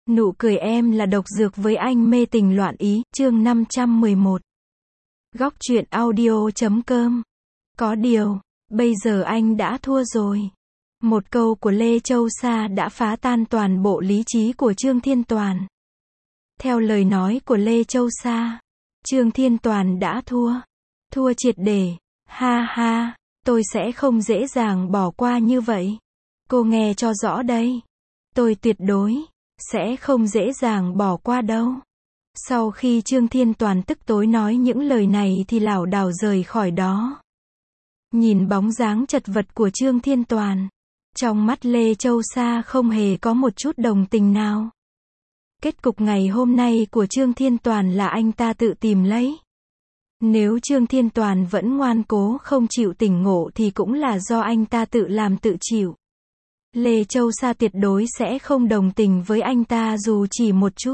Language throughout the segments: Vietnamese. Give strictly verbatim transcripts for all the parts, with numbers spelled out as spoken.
Nụ cười em là độc dược với anh mê tình loạn ý, chương năm trăm mười một. Góc truyện audio chấm com. Có điều, bây giờ anh đã thua rồi. Một câu của Lê Châu Sa đã phá tan toàn bộ lý trí của Trương Thiên Toàn. Theo lời nói của Lê Châu Sa, Trương Thiên Toàn đã thua. Thua triệt để. Ha ha, tôi sẽ không dễ dàng bỏ qua như vậy. Cô nghe cho rõ đây. Tôi tuyệt đối sẽ không dễ dàng bỏ qua đâu. Sau khi Trương Thiên Toàn tức tối nói những lời này thì lảo đảo rời khỏi đó. Nhìn bóng dáng chật vật của Trương Thiên Toàn, trong mắt Lê Châu Sa không hề có một chút đồng tình nào. Kết cục ngày hôm nay của Trương Thiên Toàn là anh ta tự tìm lấy. Nếu Trương Thiên Toàn vẫn ngoan cố không chịu tỉnh ngộ thì cũng là do anh ta tự làm tự chịu. Lê Châu Sa tuyệt đối sẽ không đồng tình với anh ta dù chỉ một chút.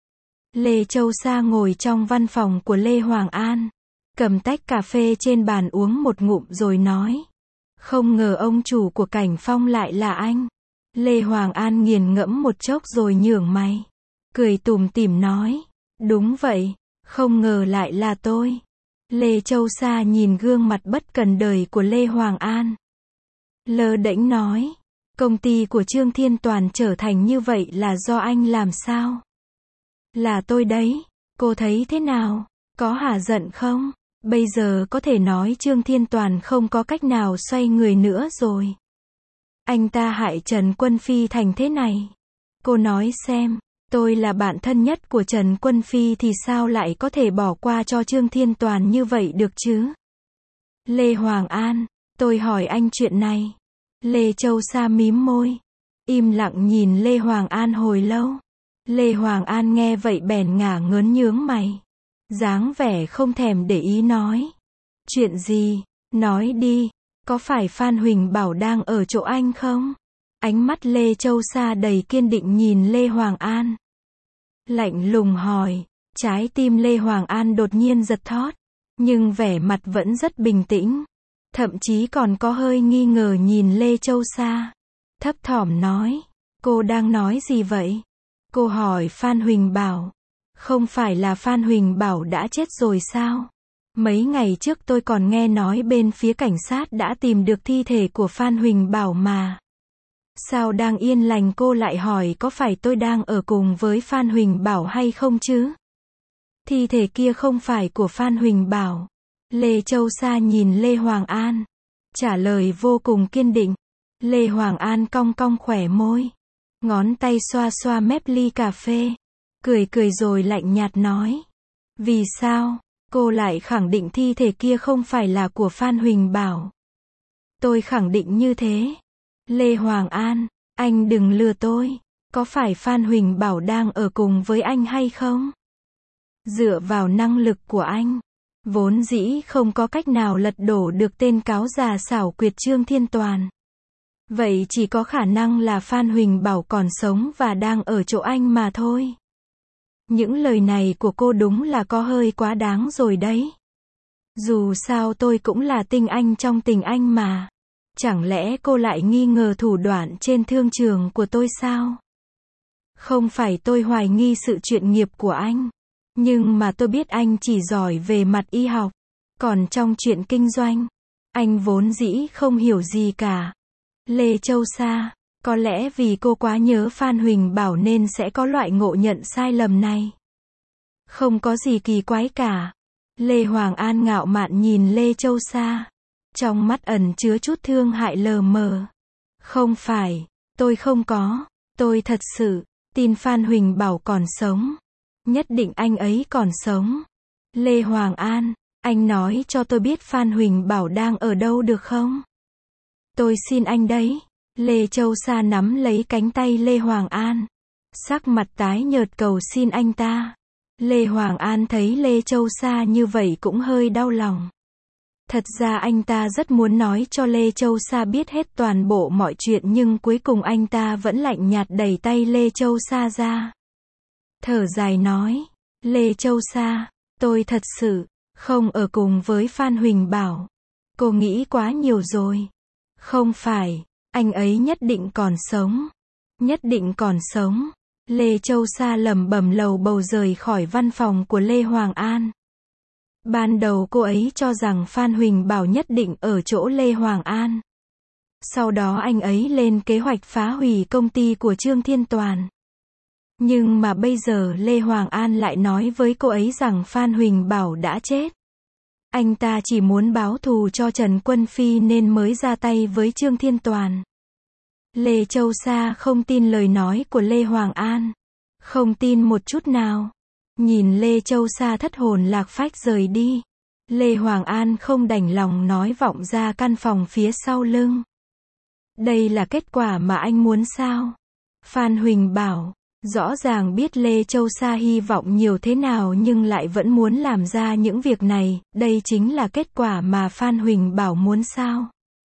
Lê Châu Sa ngồi trong văn phòng của Lê Hoàng An, cầm tách cà phê trên bàn uống một ngụm rồi nói. Không ngờ ông chủ của Cảnh Phong lại là anh. Lê Hoàng An nghiền ngẫm một chốc rồi nhướng mày, cười tủm tỉm nói. Đúng vậy, không ngờ lại là tôi. Lê Châu Sa nhìn gương mặt bất cần đời của Lê Hoàng An, lơ đễnh nói. Công ty của Trương Thiên Toàn trở thành như vậy là do anh làm sao? Là tôi đấy, cô thấy thế nào? Có hả giận không? Bây giờ có thể nói Trương Thiên Toàn không có cách nào xoay người nữa rồi. Anh ta hại Trần Quân Phi thành thế này. Cô nói xem, tôi là bạn thân nhất của Trần Quân Phi thì sao lại có thể bỏ qua cho Trương Thiên Toàn như vậy được chứ? Lê Hoàng An, tôi hỏi anh chuyện này. Lê Châu Sa mím môi, im lặng nhìn Lê Hoàng An hồi lâu. Lê Hoàng An nghe vậy bèn ngả ngớn nhướng mày, dáng vẻ không thèm để ý nói. Chuyện gì? Nói đi, có phải Phan Huỳnh Bảo đang ở chỗ anh không? Ánh mắt Lê Châu Sa đầy kiên định nhìn Lê Hoàng An, lạnh lùng hỏi. Trái tim Lê Hoàng An đột nhiên giật thót, nhưng vẻ mặt vẫn rất bình tĩnh. Thậm chí còn có hơi nghi ngờ nhìn Lê Châu Sa, thấp thỏm nói. Cô đang nói gì vậy? Cô hỏi Phan Huỳnh Bảo. Không phải là Phan Huỳnh Bảo đã chết rồi sao? Mấy ngày trước tôi còn nghe nói bên phía cảnh sát đã tìm được thi thể của Phan Huỳnh Bảo mà. Sao đang yên lành cô lại hỏi có phải tôi đang ở cùng với Phan Huỳnh Bảo hay không chứ? Thi thể kia không phải của Phan Huỳnh Bảo. Lê Châu Sa nhìn Lê Hoàng An, trả lời vô cùng kiên định. Lê Hoàng An cong cong khỏe môi, ngón tay xoa xoa mép ly cà phê, cười cười rồi lạnh nhạt nói. Vì sao, cô lại khẳng định thi thể kia không phải là của Phan Huỳnh Bảo? Tôi khẳng định như thế. Lê Hoàng An, anh đừng lừa tôi. Có phải Phan Huỳnh Bảo đang ở cùng với anh hay không? Dựa vào năng lực của anh, vốn dĩ không có cách nào lật đổ được tên cáo già xảo quyệt Trương Thiên Toàn. Vậy chỉ có khả năng là Phan Huỳnh Bảo còn sống và đang ở chỗ anh mà thôi. Những lời này của cô đúng là có hơi quá đáng rồi đấy. Dù sao tôi cũng là tinh anh trong tình anh mà. Chẳng lẽ cô lại nghi ngờ thủ đoạn trên thương trường của tôi sao? Không phải tôi hoài nghi sự chuyên nghiệp của anh. Nhưng mà tôi biết anh chỉ giỏi về mặt y học. Còn trong chuyện kinh doanh, anh vốn dĩ không hiểu gì cả. Lê Châu Sa, có lẽ vì cô quá nhớ Phan Huỳnh Bảo nên sẽ có loại ngộ nhận sai lầm này. Không có gì kỳ quái cả. Lê Hoàng An ngạo mạn nhìn Lê Châu Sa, trong mắt ẩn chứa chút thương hại lờ mờ. Không phải, tôi không có, tôi thật sự tin Phan Huỳnh Bảo còn sống. Nhất định anh ấy còn sống. Lê Hoàng An, anh nói cho tôi biết Phan Huỳnh Bảo đang ở đâu được không? Tôi xin anh đấy. Lê Châu Sa nắm lấy cánh tay Lê Hoàng An, sắc mặt tái nhợt cầu xin anh ta. Lê Hoàng An thấy Lê Châu Sa như vậy cũng hơi đau lòng. Thật ra anh ta rất muốn nói cho Lê Châu Sa biết hết toàn bộ mọi chuyện nhưng cuối cùng anh ta vẫn lạnh nhạt đẩy tay Lê Châu Sa ra. Thở dài nói. Lê Châu Sa, tôi thật sự không ở cùng với Phan Huỳnh Bảo. Cô nghĩ quá nhiều rồi. Không phải, anh ấy nhất định còn sống. Nhất định còn sống. Lê Châu Sa lẩm bẩm lầu bầu rời khỏi văn phòng của Lê Hoàng An. Ban đầu cô ấy cho rằng Phan Huỳnh Bảo nhất định ở chỗ Lê Hoàng An. Sau đó anh ấy lên kế hoạch phá hủy công ty của Trương Thiên Toàn. Nhưng mà bây giờ Lê Hoàng An lại nói với cô ấy rằng Phan Huỳnh Bảo đã chết. Anh ta chỉ muốn báo thù cho Trần Quân Phi nên mới ra tay với Trương Thiên Toàn. Lê Châu Sa không tin lời nói của Lê Hoàng An. Không tin một chút nào. Nhìn Lê Châu Sa thất hồn lạc phách rời đi. Lê Hoàng An không đành lòng nói vọng ra căn phòng phía sau lưng. Đây là kết quả mà anh muốn sao? Phan Huỳnh Bảo, rõ ràng biết Lê Châu Sa hy vọng nhiều thế nào nhưng lại vẫn muốn làm ra những việc này, đây chính là kết quả mà Phan Huỳnh Bảo muốn sao?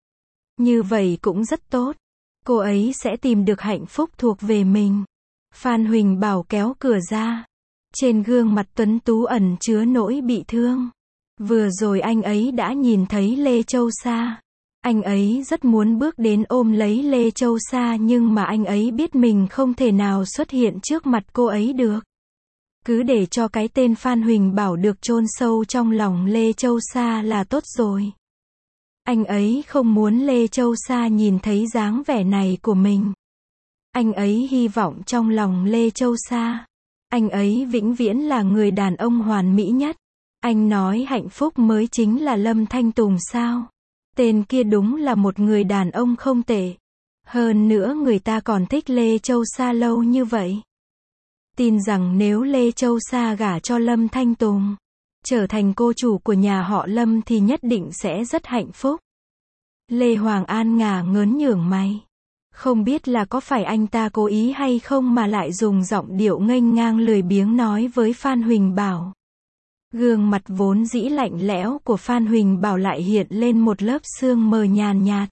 Như vậy cũng rất tốt. Cô ấy sẽ tìm được hạnh phúc thuộc về mình. Phan Huỳnh Bảo kéo cửa ra. Trên gương mặt tuấn tú ẩn chứa nỗi bị thương. Vừa rồi anh ấy đã nhìn thấy Lê Châu Sa. Anh ấy rất muốn bước đến ôm lấy Lê Châu Sa nhưng mà anh ấy biết mình không thể nào xuất hiện trước mặt cô ấy được. Cứ để cho cái tên Phan Huỳnh Bảo được chôn sâu trong lòng Lê Châu Sa là tốt rồi. Anh ấy không muốn Lê Châu Sa nhìn thấy dáng vẻ này của mình. Anh ấy hy vọng trong lòng Lê Châu Sa, anh ấy vĩnh viễn là người đàn ông hoàn mỹ nhất. Anh nói hạnh phúc mới chính là Lâm Thanh Tùng sao? Tên kia đúng là một người đàn ông không tệ. Hơn nữa người ta còn thích Lê Châu Sa lâu như vậy. Tin rằng nếu Lê Châu Sa gả cho Lâm Thanh Tùng, trở thành cô chủ của nhà họ Lâm thì nhất định sẽ rất hạnh phúc. Lê Hoàng An ngả ngớn nhướng mày. Không biết là có phải anh ta cố ý hay không mà lại dùng giọng điệu nghênh ngang lười biếng nói với Phan Huỳnh Bảo. Gương mặt vốn dĩ lạnh lẽo của Phan Huỳnh Bảo lại hiện lên một lớp sương mờ nhàn nhạt.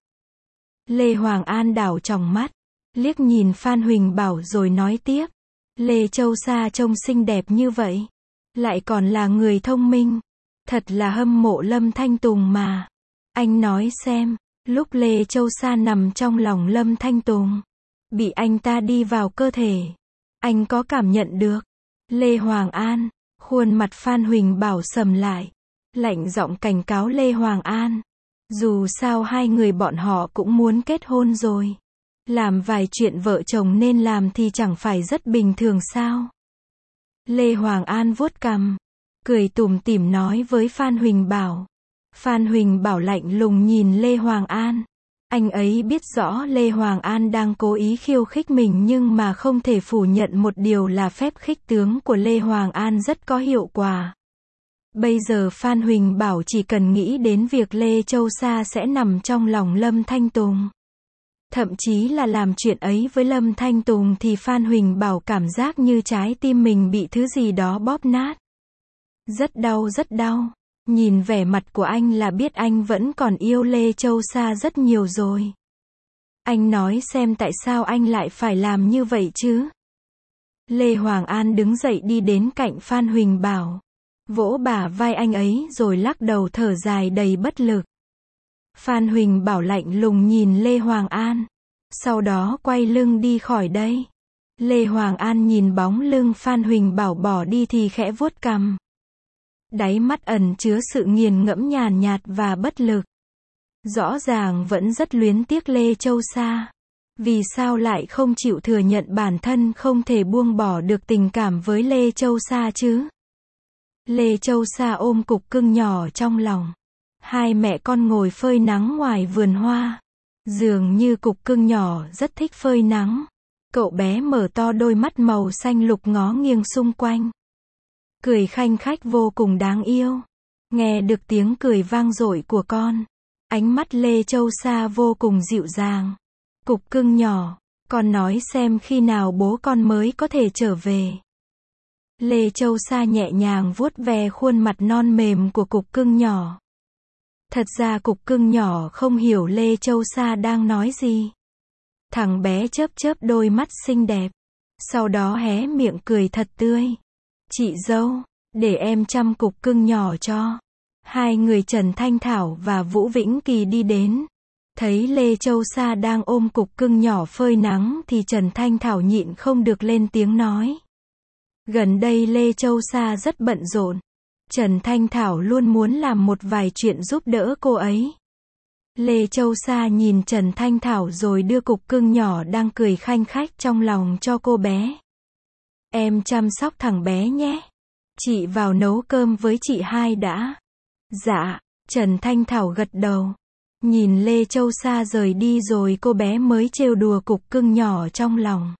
Lê Hoàng An đảo tròng mắt, liếc nhìn Phan Huỳnh Bảo rồi nói tiếp. Lê Châu Sa trông xinh đẹp như vậy, lại còn là người thông minh. Thật là hâm mộ Lâm Thanh Tùng mà. Anh nói xem, lúc Lê Châu Sa nằm trong lòng Lâm Thanh Tùng, bị anh ta đi vào cơ thể, anh có cảm nhận được? Lê Hoàng An, khuôn mặt Phan Huỳnh Bảo sầm lại, lạnh giọng cảnh cáo Lê Hoàng An. Dù sao hai người bọn họ cũng muốn kết hôn rồi. Làm vài chuyện vợ chồng nên làm thì chẳng phải rất bình thường sao? Lê Hoàng An vuốt cằm, cười tủm tỉm nói với Phan Huỳnh Bảo. Phan Huỳnh Bảo lạnh lùng nhìn Lê Hoàng An. Anh ấy biết rõ Lê Hoàng An đang cố ý khiêu khích mình nhưng mà không thể phủ nhận một điều là phép khích tướng của Lê Hoàng An rất có hiệu quả. Bây giờ Phan Huỳnh Bảo chỉ cần nghĩ đến việc Lê Châu Sa sẽ nằm trong lòng Lâm Thanh Tùng. Thậm chí là làm chuyện ấy với Lâm Thanh Tùng thì Phan Huỳnh Bảo cảm giác như trái tim mình bị thứ gì đó bóp nát. Rất đau rất đau. Nhìn vẻ mặt của anh là biết anh vẫn còn yêu Lê Châu Sa rất nhiều rồi. Anh nói xem tại sao anh lại phải làm như vậy chứ? Lê Hoàng An đứng dậy đi đến cạnh Phan Huỳnh Bảo, vỗ bả vai anh ấy rồi lắc đầu thở dài đầy bất lực. Phan Huỳnh Bảo lạnh lùng nhìn Lê Hoàng An, sau đó quay lưng đi khỏi đây. Lê Hoàng An nhìn bóng lưng Phan Huỳnh Bảo bỏ đi thì khẽ vuốt cằm. Đáy mắt ẩn chứa sự nghiền ngẫm nhàn nhạt và bất lực. Rõ ràng vẫn rất luyến tiếc Lê Châu Sa. Vì sao lại không chịu thừa nhận bản thân không thể buông bỏ được tình cảm với Lê Châu Sa chứ? Lê Châu Sa ôm cục cưng nhỏ trong lòng. Hai mẹ con ngồi phơi nắng ngoài vườn hoa. Dường như cục cưng nhỏ rất thích phơi nắng. Cậu bé mở to đôi mắt màu xanh lục ngó nghiêng xung quanh. Cười khanh khách vô cùng đáng yêu. Nghe được tiếng cười vang dội của con, ánh mắt Lê Châu Sa vô cùng dịu dàng. Cục cưng nhỏ, con nói xem khi nào bố con mới có thể trở về. Lê Châu Sa nhẹ nhàng vuốt ve khuôn mặt non mềm của cục cưng nhỏ. Thật ra cục cưng nhỏ không hiểu Lê Châu Sa đang nói gì. Thằng bé chớp chớp đôi mắt xinh đẹp, sau đó hé miệng cười thật tươi. Chị dâu, để em chăm cục cưng nhỏ cho. Hai người Trần Thanh Thảo và Vũ Vĩnh Kỳ đi đến. Thấy Lê Châu Sa đang ôm cục cưng nhỏ phơi nắng thì Trần Thanh Thảo nhịn không được lên tiếng nói. Gần đây Lê Châu Sa rất bận rộn. Trần Thanh Thảo luôn muốn làm một vài chuyện giúp đỡ cô ấy. Lê Châu Sa nhìn Trần Thanh Thảo rồi đưa cục cưng nhỏ đang cười khanh khách trong lòng cho cô bé. Em chăm sóc thằng bé nhé. Chị vào nấu cơm với chị hai đã. Dạ, Trần Thanh Thảo gật đầu. Nhìn Lê Châu Sa rời đi rồi cô bé mới trêu đùa cục cưng nhỏ trong lòng.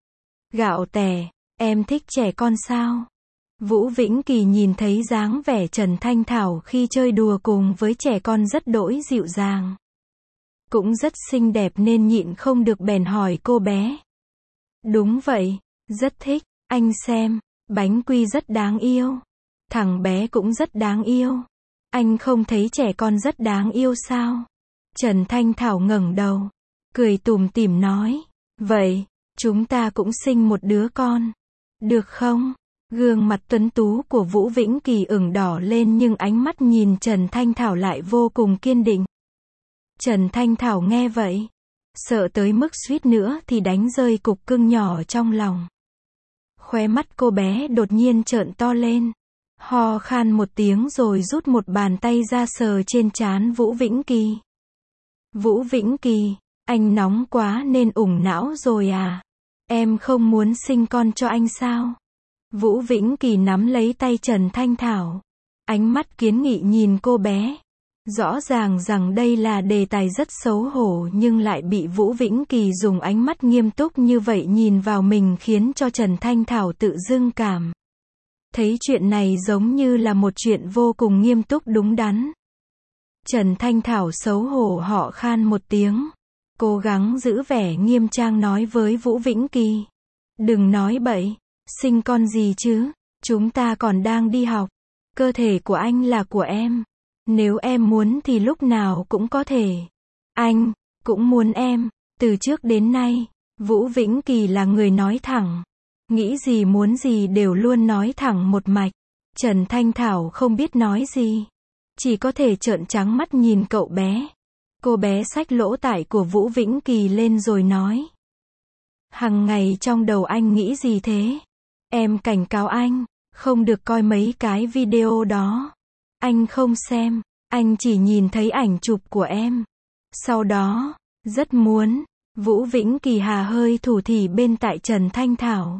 Gạo tẻ, em thích trẻ con sao? Vũ Vĩnh Kỳ nhìn thấy dáng vẻ Trần Thanh Thảo khi chơi đùa cùng với trẻ con rất đỗi dịu dàng. Cũng rất xinh đẹp nên nhịn không được bèn hỏi cô bé. Đúng vậy, rất thích, anh xem, bánh quy rất đáng yêu. Thằng bé cũng rất đáng yêu. Anh không thấy trẻ con rất đáng yêu sao? Trần Thanh Thảo ngẩng đầu, cười tủm tỉm nói. Vậy, chúng ta cũng sinh một đứa con. Được không? Gương mặt tuấn tú của Vũ Vĩnh Kỳ ửng đỏ lên nhưng ánh mắt nhìn Trần Thanh Thảo lại vô cùng kiên định. Trần Thanh Thảo nghe vậy, sợ tới mức suýt nữa thì đánh rơi cục cưng nhỏ trong lòng. Khóe mắt cô bé đột nhiên trợn to lên, ho khan một tiếng rồi rút một bàn tay ra sờ trên trán Vũ Vĩnh Kỳ. Vũ Vĩnh Kỳ, anh nóng quá nên ủng não rồi à? Em không muốn sinh con cho anh sao? Vũ Vĩnh Kỳ nắm lấy tay Trần Thanh Thảo, ánh mắt kiến nghị nhìn cô bé. Rõ ràng rằng đây là đề tài rất xấu hổ nhưng lại bị Vũ Vĩnh Kỳ dùng ánh mắt nghiêm túc như vậy nhìn vào mình khiến cho Trần Thanh Thảo tự dưng cảm thấy chuyện này giống như là một chuyện vô cùng nghiêm túc đúng đắn. Trần Thanh Thảo xấu hổ họ khan một tiếng, cố gắng giữ vẻ nghiêm trang nói với Vũ Vĩnh Kỳ. Đừng nói bậy, sinh con gì chứ, chúng ta còn đang đi học, cơ thể của anh là của em. Nếu em muốn thì lúc nào cũng có thể. Anh cũng muốn em. Từ trước đến nay, Vũ Vĩnh Kỳ là người nói thẳng. Nghĩ gì muốn gì đều luôn nói thẳng một mạch. Trần Thanh Thảo không biết nói gì. Chỉ có thể trợn trắng mắt nhìn cậu bé. Cô bé xách lỗ tải của Vũ Vĩnh Kỳ lên rồi nói. Hằng ngày trong đầu anh nghĩ gì thế? Em cảnh cáo anh, không được coi mấy cái video đó. Anh không xem, anh chỉ nhìn thấy ảnh chụp của em. Sau đó, rất muốn, Vũ Vĩnh Kỳ hà hơi thủ thỉ bên tại Trần Thanh Thảo.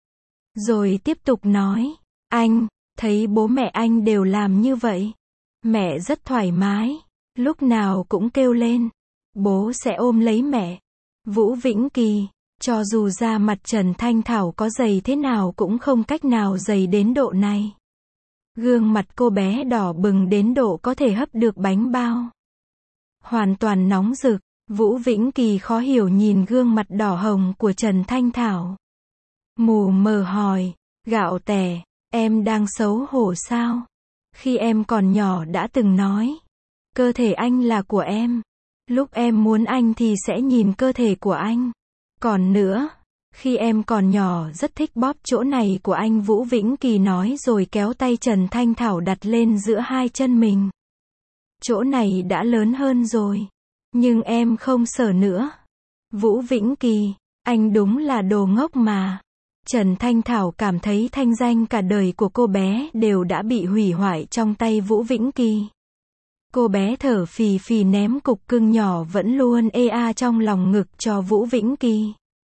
Rồi tiếp tục nói, anh, thấy bố mẹ anh đều làm như vậy. Mẹ rất thoải mái, lúc nào cũng kêu lên. Bố sẽ ôm lấy mẹ. Vũ Vĩnh Kỳ, cho dù da mặt Trần Thanh Thảo có dày thế nào cũng không cách nào dày đến độ này. Gương mặt cô bé đỏ bừng đến độ có thể hấp được bánh bao. Hoàn toàn nóng rực, Vũ Vĩnh Kỳ khó hiểu nhìn gương mặt đỏ hồng của Trần Thanh Thảo. Mù mờ hỏi, gạo tẻ, em đang xấu hổ sao? Khi em còn nhỏ đã từng nói, cơ thể anh là của em. Lúc em muốn anh thì sẽ nhìn cơ thể của anh. Còn nữa, khi em còn nhỏ rất thích bóp chỗ này của anh, Vũ Vĩnh Kỳ nói rồi kéo tay Trần Thanh Thảo đặt lên giữa hai chân mình. Chỗ này đã lớn hơn rồi. Nhưng em không sợ nữa. Vũ Vĩnh Kỳ, anh đúng là đồ ngốc mà. Trần Thanh Thảo cảm thấy thanh danh cả đời của cô bé đều đã bị hủy hoại trong tay Vũ Vĩnh Kỳ. Cô bé thở phì phì ném cục cưng nhỏ vẫn luôn ê a trong lòng ngực cho Vũ Vĩnh Kỳ.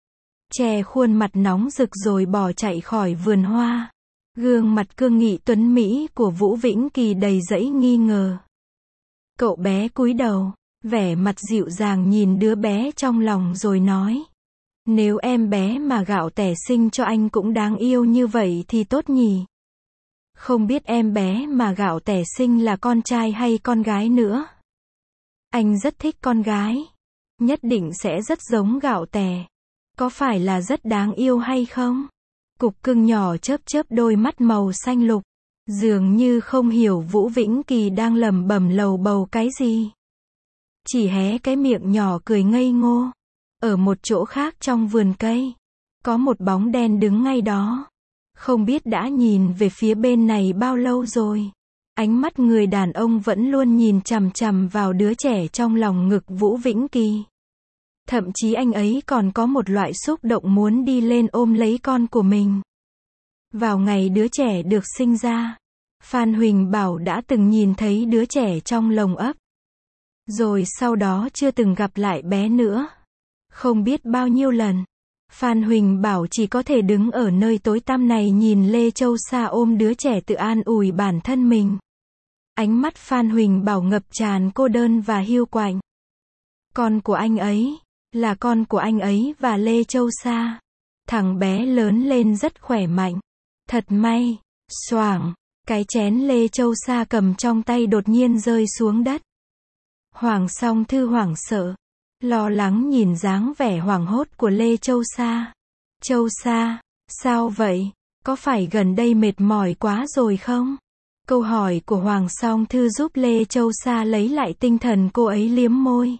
Che khuôn mặt nóng rực rồi bỏ chạy khỏi vườn hoa. Gương mặt cương nghị tuấn mỹ của Vũ Vĩnh Kỳ đầy dẫy nghi ngờ. Cậu bé cúi đầu, vẻ mặt dịu dàng nhìn đứa bé trong lòng rồi nói. Nếu em bé mà gạo tẻ sinh cho anh cũng đáng yêu như vậy thì tốt nhỉ. Không biết em bé mà gạo tẻ sinh là con trai hay con gái nữa. Anh rất thích con gái. Nhất định sẽ rất giống gạo tẻ. Có phải là rất đáng yêu hay không? Cục cưng nhỏ chớp chớp đôi mắt màu xanh lục. Dường như không hiểu Vũ Vĩnh Kỳ đang lẩm bẩm lầu bầu cái gì. Chỉ hé cái miệng nhỏ cười ngây ngô. Ở một chỗ khác trong vườn cây, có một bóng đen đứng ngay đó. Không biết đã nhìn về phía bên này bao lâu rồi. Ánh mắt người đàn ông vẫn luôn nhìn chằm chằm vào đứa trẻ trong lòng ngực Vũ Vĩnh Kỳ. Thậm chí anh ấy còn có một loại xúc động muốn đi lên ôm lấy con của mình. Vào ngày đứa trẻ được sinh ra, Phan Huỳnh Bảo đã từng nhìn thấy đứa trẻ trong lồng ấp. Rồi sau đó chưa từng gặp lại bé nữa. Không biết bao nhiêu lần, Phan Huỳnh Bảo chỉ có thể đứng ở nơi tối tăm này nhìn Lê Châu Sa ôm đứa trẻ tự an ủi bản thân mình. Ánh mắt Phan Huỳnh Bảo ngập tràn cô đơn và hiu quạnh. Con của anh ấy, là con của anh ấy và Lê Châu Sa. Thằng bé lớn lên rất khỏe mạnh. Thật may, xoảng, cái chén Lê Châu Sa cầm trong tay đột nhiên rơi xuống đất. Hoàng Song Thư hoảng sợ, lo lắng nhìn dáng vẻ hoảng hốt của Lê Châu Sa. Châu Sa, sao vậy? Có phải gần đây mệt mỏi quá rồi không? Câu hỏi của Hoàng Song Thư giúp Lê Châu Sa lấy lại tinh thần, cô ấy liếm môi.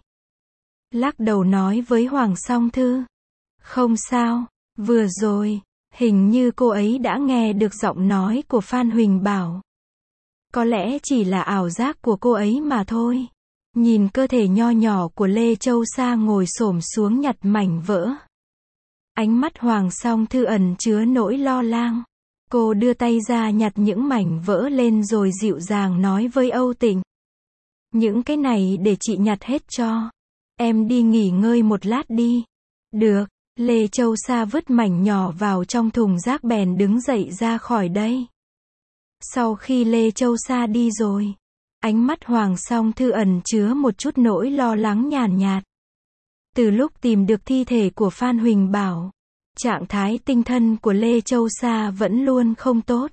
Lắc đầu nói với Hoàng Song Thư. Không sao, vừa rồi, hình như cô ấy đã nghe được giọng nói của Phan Huỳnh Bảo. Có lẽ chỉ là ảo giác của cô ấy mà thôi. Nhìn cơ thể nho nhỏ của Lê Châu Sa ngồi xổm xuống nhặt mảnh vỡ. Ánh mắt Hoàng Song Thư ẩn chứa nỗi lo lắng. Cô đưa tay ra nhặt những mảnh vỡ lên rồi dịu dàng nói với Âu Tịnh. Những cái này để chị nhặt hết cho. Em đi nghỉ ngơi một lát đi. Được, Lê Châu Sa vứt mảnh nhỏ vào trong thùng rác bèn đứng dậy ra khỏi đây. Sau khi Lê Châu Sa đi rồi, ánh mắt Hoàng Song Thư ẩn chứa một chút nỗi lo lắng nhàn nhạt. Từ lúc tìm được thi thể của Phan Huỳnh Bảo, trạng thái tinh thần của Lê Châu Sa vẫn luôn không tốt.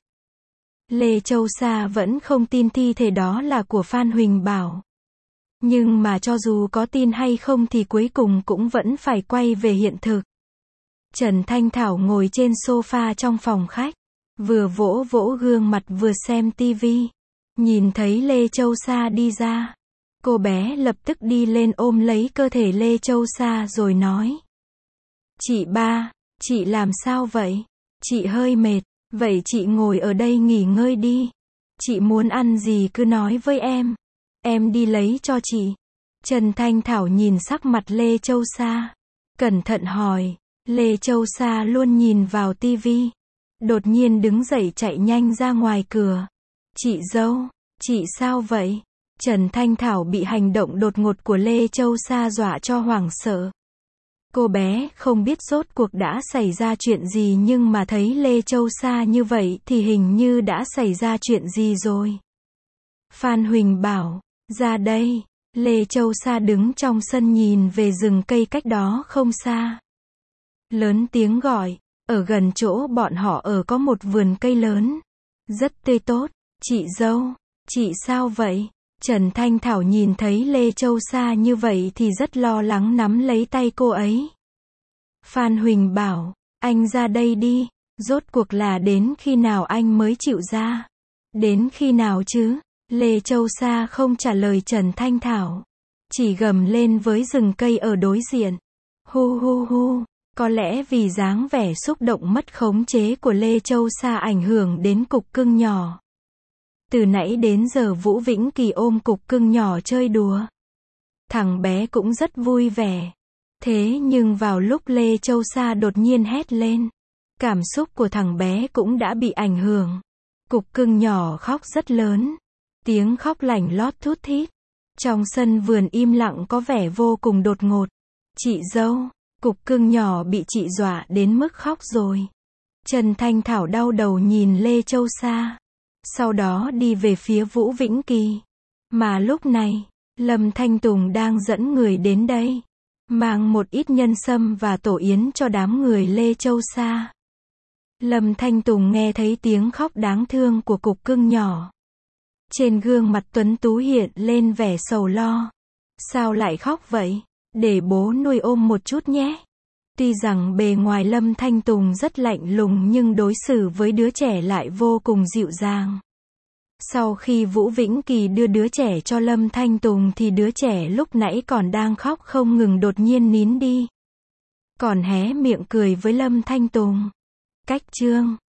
Lê Châu Sa vẫn không tin thi thể đó là của Phan Huỳnh Bảo. Nhưng mà cho dù có tin hay không thì cuối cùng cũng vẫn phải quay về hiện thực. Trần Thanh Thảo ngồi trên sofa trong phòng khách, vừa vỗ vỗ gương mặt vừa xem tivi. Nhìn thấy Lê Châu Sa đi ra, cô bé lập tức đi lên ôm lấy cơ thể Lê Châu Sa rồi nói. Chị ba, chị làm sao vậy? Chị hơi mệt, vậy chị ngồi ở đây nghỉ ngơi đi. Chị muốn ăn gì cứ nói với em. Em đi lấy cho chị. Trần Thanh Thảo nhìn sắc mặt Lê Châu Sa, cẩn thận hỏi. Lê Châu Sa luôn nhìn vào tivi, đột nhiên đứng dậy chạy nhanh ra ngoài cửa. Chị dâu, chị sao vậy? Trần Thanh Thảo bị hành động đột ngột của Lê Châu Sa dọa cho hoảng sợ. Cô bé không biết rốt cuộc đã xảy ra chuyện gì, nhưng mà thấy Lê Châu Sa như vậy thì hình như đã xảy ra chuyện gì rồi. Phan Huỳnh Bảo, ra đây. Lê Châu Sa đứng trong sân nhìn về rừng cây cách đó không xa. Lớn tiếng gọi, ở gần chỗ bọn họ ở có một vườn cây lớn, rất tươi tốt. Chị dâu, chị sao vậy? Trần Thanh Thảo nhìn thấy Lê Châu Sa như vậy thì rất lo lắng nắm lấy tay cô ấy. Phan Huỳnh Bảo, anh ra đây đi, rốt cuộc là đến khi nào anh mới chịu ra? Đến khi nào chứ? Lê Châu Sa không trả lời Trần Thanh Thảo, chỉ gầm lên với rừng cây ở đối diện. Hu hu hu, có lẽ vì dáng vẻ xúc động mất khống chế của Lê Châu Sa ảnh hưởng đến cục cưng nhỏ. Từ nãy đến giờ Vũ Vĩnh Kỳ ôm cục cưng nhỏ chơi đùa. Thằng bé cũng rất vui vẻ. Thế nhưng vào lúc Lê Châu Sa đột nhiên hét lên, cảm xúc của thằng bé cũng đã bị ảnh hưởng. Cục cưng nhỏ khóc rất lớn. Tiếng khóc lảnh lót thút thít. Trong sân vườn im lặng có vẻ vô cùng đột ngột. Chị dâu, cục cưng nhỏ bị chị dọa đến mức khóc rồi. Trần Thanh Thảo đau đầu nhìn Lê Châu Sa, sau đó đi về phía Vũ Vĩnh Kỳ. Mà lúc này, Lâm Thanh Tùng đang dẫn người đến đây, mang một ít nhân sâm và tổ yến cho đám người Lê Châu Sa. Lâm Thanh Tùng nghe thấy tiếng khóc đáng thương của cục cưng nhỏ. Trên gương mặt tuấn tú hiện lên vẻ sầu lo. Sao lại khóc vậy? Để bố nuôi ôm một chút nhé. Tuy rằng bề ngoài Lâm Thanh Tùng rất lạnh lùng nhưng đối xử với đứa trẻ lại vô cùng dịu dàng. Sau khi Vũ Vĩnh Kỳ đưa đứa trẻ cho Lâm Thanh Tùng thì đứa trẻ lúc nãy còn đang khóc không ngừng đột nhiên nín đi. Còn hé miệng cười với Lâm Thanh Tùng. Cách chương